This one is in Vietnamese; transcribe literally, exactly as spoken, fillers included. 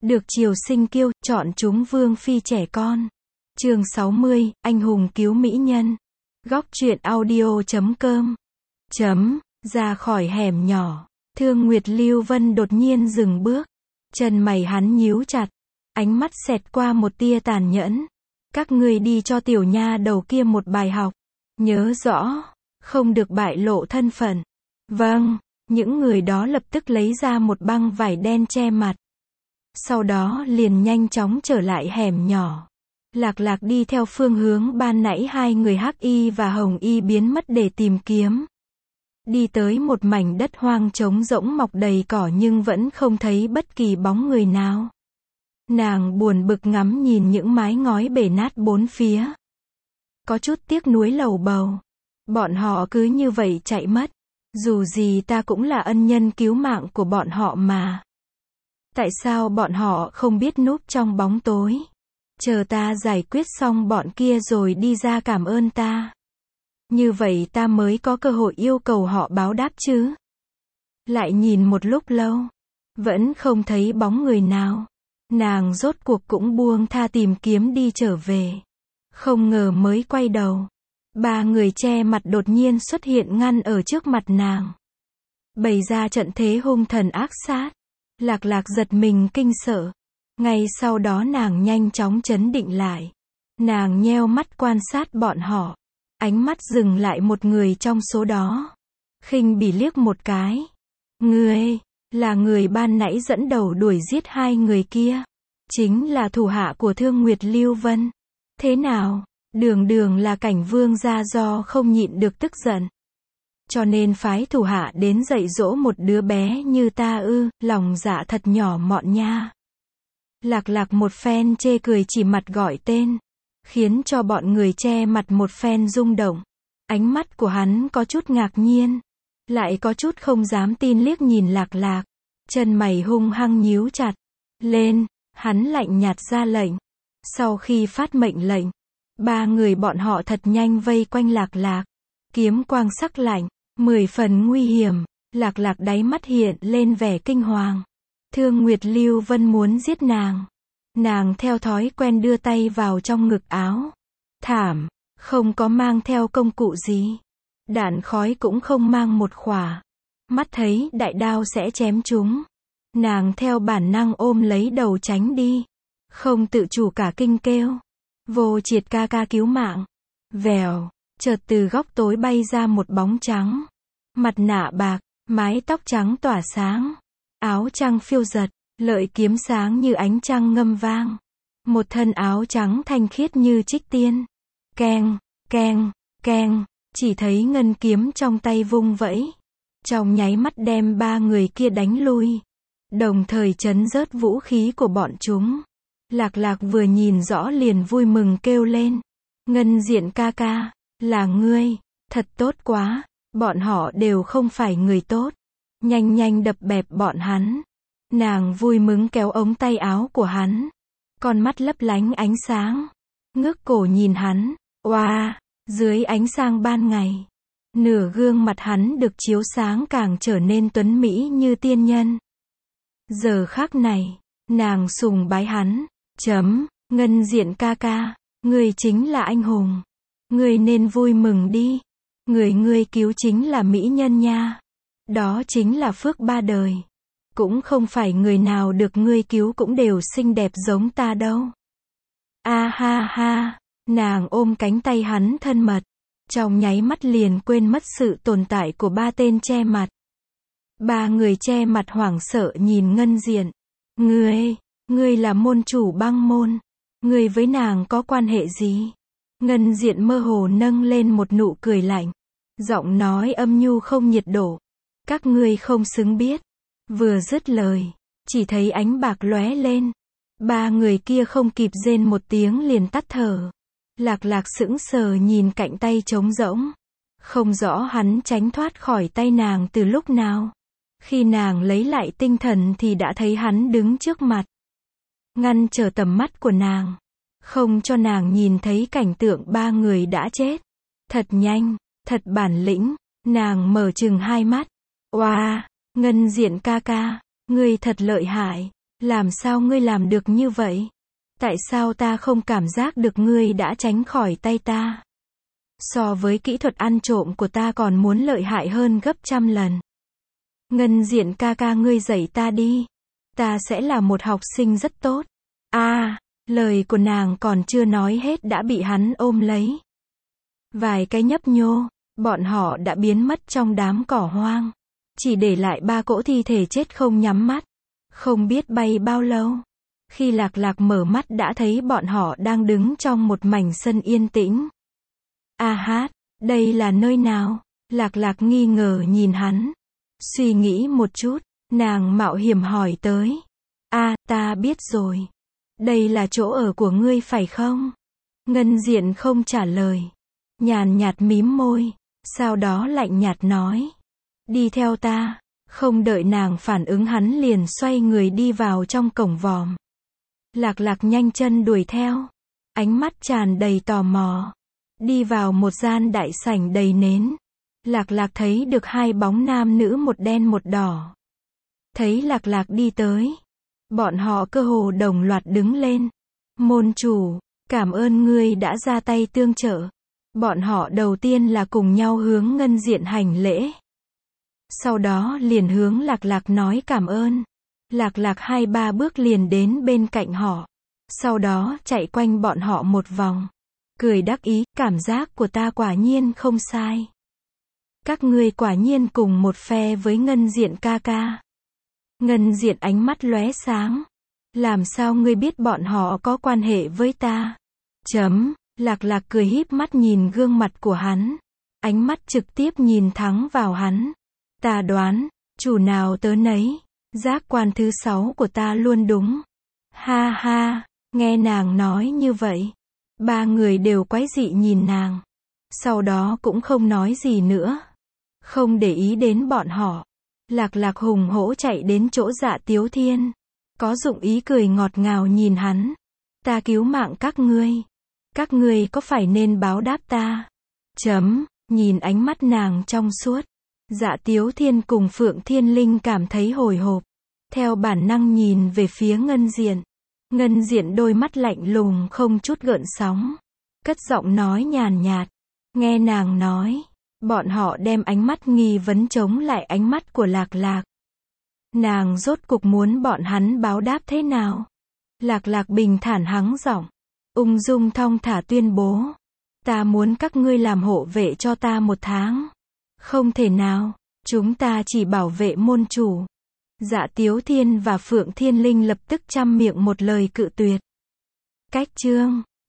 Được triều sinh kiêu, chọn chúng vương phi trẻ con. Chương sáu mươi, anh hùng cứu mỹ nhân. Góc truyện audio chấm com. Chấm, ra khỏi hẻm nhỏ. Thương Nguyệt Lưu Vân đột nhiên dừng bước. Chân mày hắn nhíu chặt. Ánh mắt xẹt qua một tia tàn nhẫn. Các ngươi đi cho tiểu nha đầu kia một bài học. Nhớ rõ, không được bại lộ thân phận. Vâng, những người đó lập tức lấy ra một băng vải đen che mặt. Sau đó liền nhanh chóng trở lại hẻm nhỏ. Lạc Lạc đi theo phương hướng ban nãy hai người hắc y và hồng y biến mất để tìm kiếm. Đi tới một mảnh đất hoang trống rỗng mọc đầy cỏ nhưng vẫn không thấy bất kỳ bóng người nào. Nàng buồn bực ngắm nhìn những mái ngói bể nát bốn phía. Có chút tiếc nuối lầu bầu. Bọn họ cứ như vậy chạy mất. Dù gì ta cũng là ân nhân cứu mạng của bọn họ mà. Tại sao bọn họ không biết núp trong bóng tối? Chờ ta giải quyết xong bọn kia rồi đi ra cảm ơn ta. Như vậy ta mới có cơ hội yêu cầu họ báo đáp chứ. Lại nhìn một lúc lâu. Vẫn không thấy bóng người nào. Nàng rốt cuộc cũng buông tha tìm kiếm đi trở về. Không ngờ mới quay đầu. Ba người che mặt đột nhiên xuất hiện ngăn ở trước mặt nàng. Bày ra trận thế hung thần ác sát. Lạc Lạc giật mình kinh sợ. Ngay sau đó nàng nhanh chóng trấn định lại. Nàng nheo mắt quan sát bọn họ. Ánh mắt dừng lại một người trong số đó. Khinh bỉ liếc một cái. Ngươi, là người ban nãy dẫn đầu đuổi giết hai người kia. Chính là thủ hạ của Thương Nguyệt Lưu Vân. Thế nào, đường đường là cảnh vương gia do không nhịn được tức giận. Cho nên phái thủ hạ đến dạy dỗ một đứa bé như ta ư, lòng dạ thật nhỏ mọn nha. Lạc Lạc một phen chê cười chỉ mặt gọi tên. Khiến cho bọn người che mặt một phen rung động. Ánh mắt của hắn có chút ngạc nhiên. Lại có chút không dám tin liếc nhìn Lạc Lạc. Chân mày hung hăng nhíu chặt. Lên, hắn lạnh nhạt ra lệnh. Sau khi phát mệnh lệnh, ba người bọn họ thật nhanh vây quanh Lạc Lạc. Kiếm quang sắc lạnh, mười phần nguy hiểm. Lạc Lạc đáy mắt hiện lên vẻ kinh hoàng. Thương Nguyệt Lưu Vân muốn giết nàng. Nàng theo thói quen đưa tay vào trong ngực áo. Thảm, không có mang theo công cụ gì. Đạn khói cũng không mang một khỏa. Mắt thấy đại đao sẽ chém chúng. Nàng theo bản năng ôm lấy đầu tránh đi. Không tự chủ cả kinh kêu. Vô Triệt ca ca cứu mạng. Vèo, chợt từ góc tối bay ra một bóng trắng. Mặt nạ bạc, mái tóc trắng tỏa sáng. Áo trăng phiêu giật, lợi kiếm sáng như ánh trăng ngâm vang. Một thân áo trắng thanh khiết như trích tiên. Keng, keng, keng, chỉ thấy ngân kiếm trong tay vung vẫy. Trong nháy mắt đem ba người kia đánh lui. Đồng thời chấn rớt vũ khí của bọn chúng. Lạc Lạc vừa nhìn rõ liền vui mừng kêu lên. Ngân Diện ca ca, là ngươi, thật tốt quá, bọn họ đều không phải người tốt. Nhanh nhanh đập bẹp bọn hắn. Nàng vui mừng kéo ống tay áo của hắn. Con mắt lấp lánh ánh sáng. Ngước cổ nhìn hắn. Oa, wow, dưới ánh sáng ban ngày. Nửa gương mặt hắn được chiếu sáng càng trở nên tuấn mỹ như tiên nhân. Giờ khắc này, nàng sùng bái hắn. Chấm, Ngân Diện ca ca, ngươi chính là anh hùng. Ngươi nên vui mừng đi. Người ngươi cứu chính là mỹ nhân nha. Đó chính là phước ba đời. Cũng không phải người nào được ngươi cứu cũng đều xinh đẹp giống ta đâu. A ha ha, nàng ôm cánh tay hắn thân mật. Trong nháy mắt liền quên mất sự tồn tại của ba tên che mặt. Ba người che mặt hoảng sợ nhìn Ngân Diện. Ngươi, ngươi là môn chủ băng môn. Ngươi với nàng có quan hệ gì? Ngân Diện mơ hồ nâng lên một nụ cười lạnh. Giọng nói âm nhu không nhiệt độ. Các ngươi không xứng biết. Vừa dứt lời, chỉ thấy ánh bạc lóe lên. Ba người kia không kịp rên một tiếng liền tắt thở. Lạc Lạc sững sờ nhìn cạnh tay trống rỗng. Không rõ hắn tránh thoát khỏi tay nàng từ lúc nào. Khi nàng lấy lại tinh thần thì đã thấy hắn đứng trước mặt. Ngăn trở tầm mắt của nàng. Không cho nàng nhìn thấy cảnh tượng ba người đã chết. Thật nhanh, thật bản lĩnh. Nàng mở trừng hai mắt. Oa, wow, Ngân Diện ca ca, ngươi thật lợi hại. Làm sao ngươi làm được như vậy? Tại sao ta không cảm giác được ngươi đã tránh khỏi tay ta? So với kỹ thuật ăn trộm của ta còn muốn lợi hại hơn gấp trăm lần. Ngân Diện ca ca ngươi dạy ta đi. Ta sẽ là một học sinh rất tốt. A, à, lời của nàng còn chưa nói hết đã bị hắn ôm lấy. Vài cái nhấp nhô, bọn họ đã biến mất trong đám cỏ hoang. Chỉ để lại ba cỗ thi thể chết không nhắm mắt. Không biết bay bao lâu. Khi Lạc Lạc mở mắt đã thấy bọn họ đang đứng trong một mảnh sân yên tĩnh. A hát, đây là nơi nào? Lạc Lạc nghi ngờ nhìn hắn. Suy nghĩ một chút, nàng mạo hiểm hỏi tới. A, ta biết rồi. Đây là chỗ ở của ngươi phải không? Ngân Diện không trả lời. Nhàn nhạt mím môi, sau đó lạnh nhạt nói. Đi theo ta. Không đợi nàng phản ứng hắn liền xoay người đi vào trong cổng vòm. Lạc Lạc nhanh chân đuổi theo. Ánh mắt tràn đầy tò mò. Đi vào một gian đại sảnh đầy nến. Lạc Lạc thấy được hai bóng nam nữ một đen một đỏ. Thấy Lạc Lạc đi tới. Bọn họ cơ hồ đồng loạt đứng lên. Môn chủ, cảm ơn ngươi đã ra tay tương trợ. Bọn họ đầu tiên là cùng nhau hướng Ngân Diện hành lễ. Sau đó liền hướng Lạc Lạc nói cảm ơn. Lạc Lạc hai ba bước liền đến bên cạnh họ. Sau đó chạy quanh bọn họ một vòng. Cười đắc ý, cảm giác của ta quả nhiên không sai. Các ngươi quả nhiên cùng một phe với Ngân Diện ca ca. Ngân Diện ánh mắt lóe sáng. Làm sao ngươi biết bọn họ có quan hệ với ta? Chấm, Lạc Lạc cười híp mắt nhìn gương mặt của hắn. Ánh mắt trực tiếp nhìn thẳng vào hắn. Ta đoán, chủ nào tớ nấy. Giác quan thứ sáu của ta luôn đúng. Ha ha, nghe nàng nói như vậy. Ba người đều quái dị nhìn nàng. Sau đó cũng không nói gì nữa. Không để ý đến bọn họ. Lạc Lạc hùng hổ chạy đến chỗ Dạ Tiếu Thiên. Có dụng ý cười ngọt ngào nhìn hắn. Ta cứu mạng các ngươi. Các ngươi có phải nên báo đáp ta? Chấm, nhìn ánh mắt nàng trong suốt. Dạ Tiếu Thiên cùng Phượng Thiên Linh cảm thấy hồi hộp. Theo bản năng nhìn về phía Ngân Diện. Ngân Diện đôi mắt lạnh lùng không chút gợn sóng. Cất giọng nói nhàn nhạt. Nghe nàng nói. Bọn họ đem ánh mắt nghi vấn chống lại ánh mắt của Lạc Lạc. Nàng rốt cục muốn bọn hắn báo đáp thế nào? Lạc Lạc bình thản hắng giọng. Ung dung thong thả tuyên bố. Ta muốn các ngươi làm hộ vệ cho ta một tháng. Không thể nào, chúng ta chỉ bảo vệ môn chủ. Dạ Tiếu Thiên và Phượng Thiên Linh lập tức trăm miệng một lời cự tuyệt. Cách chương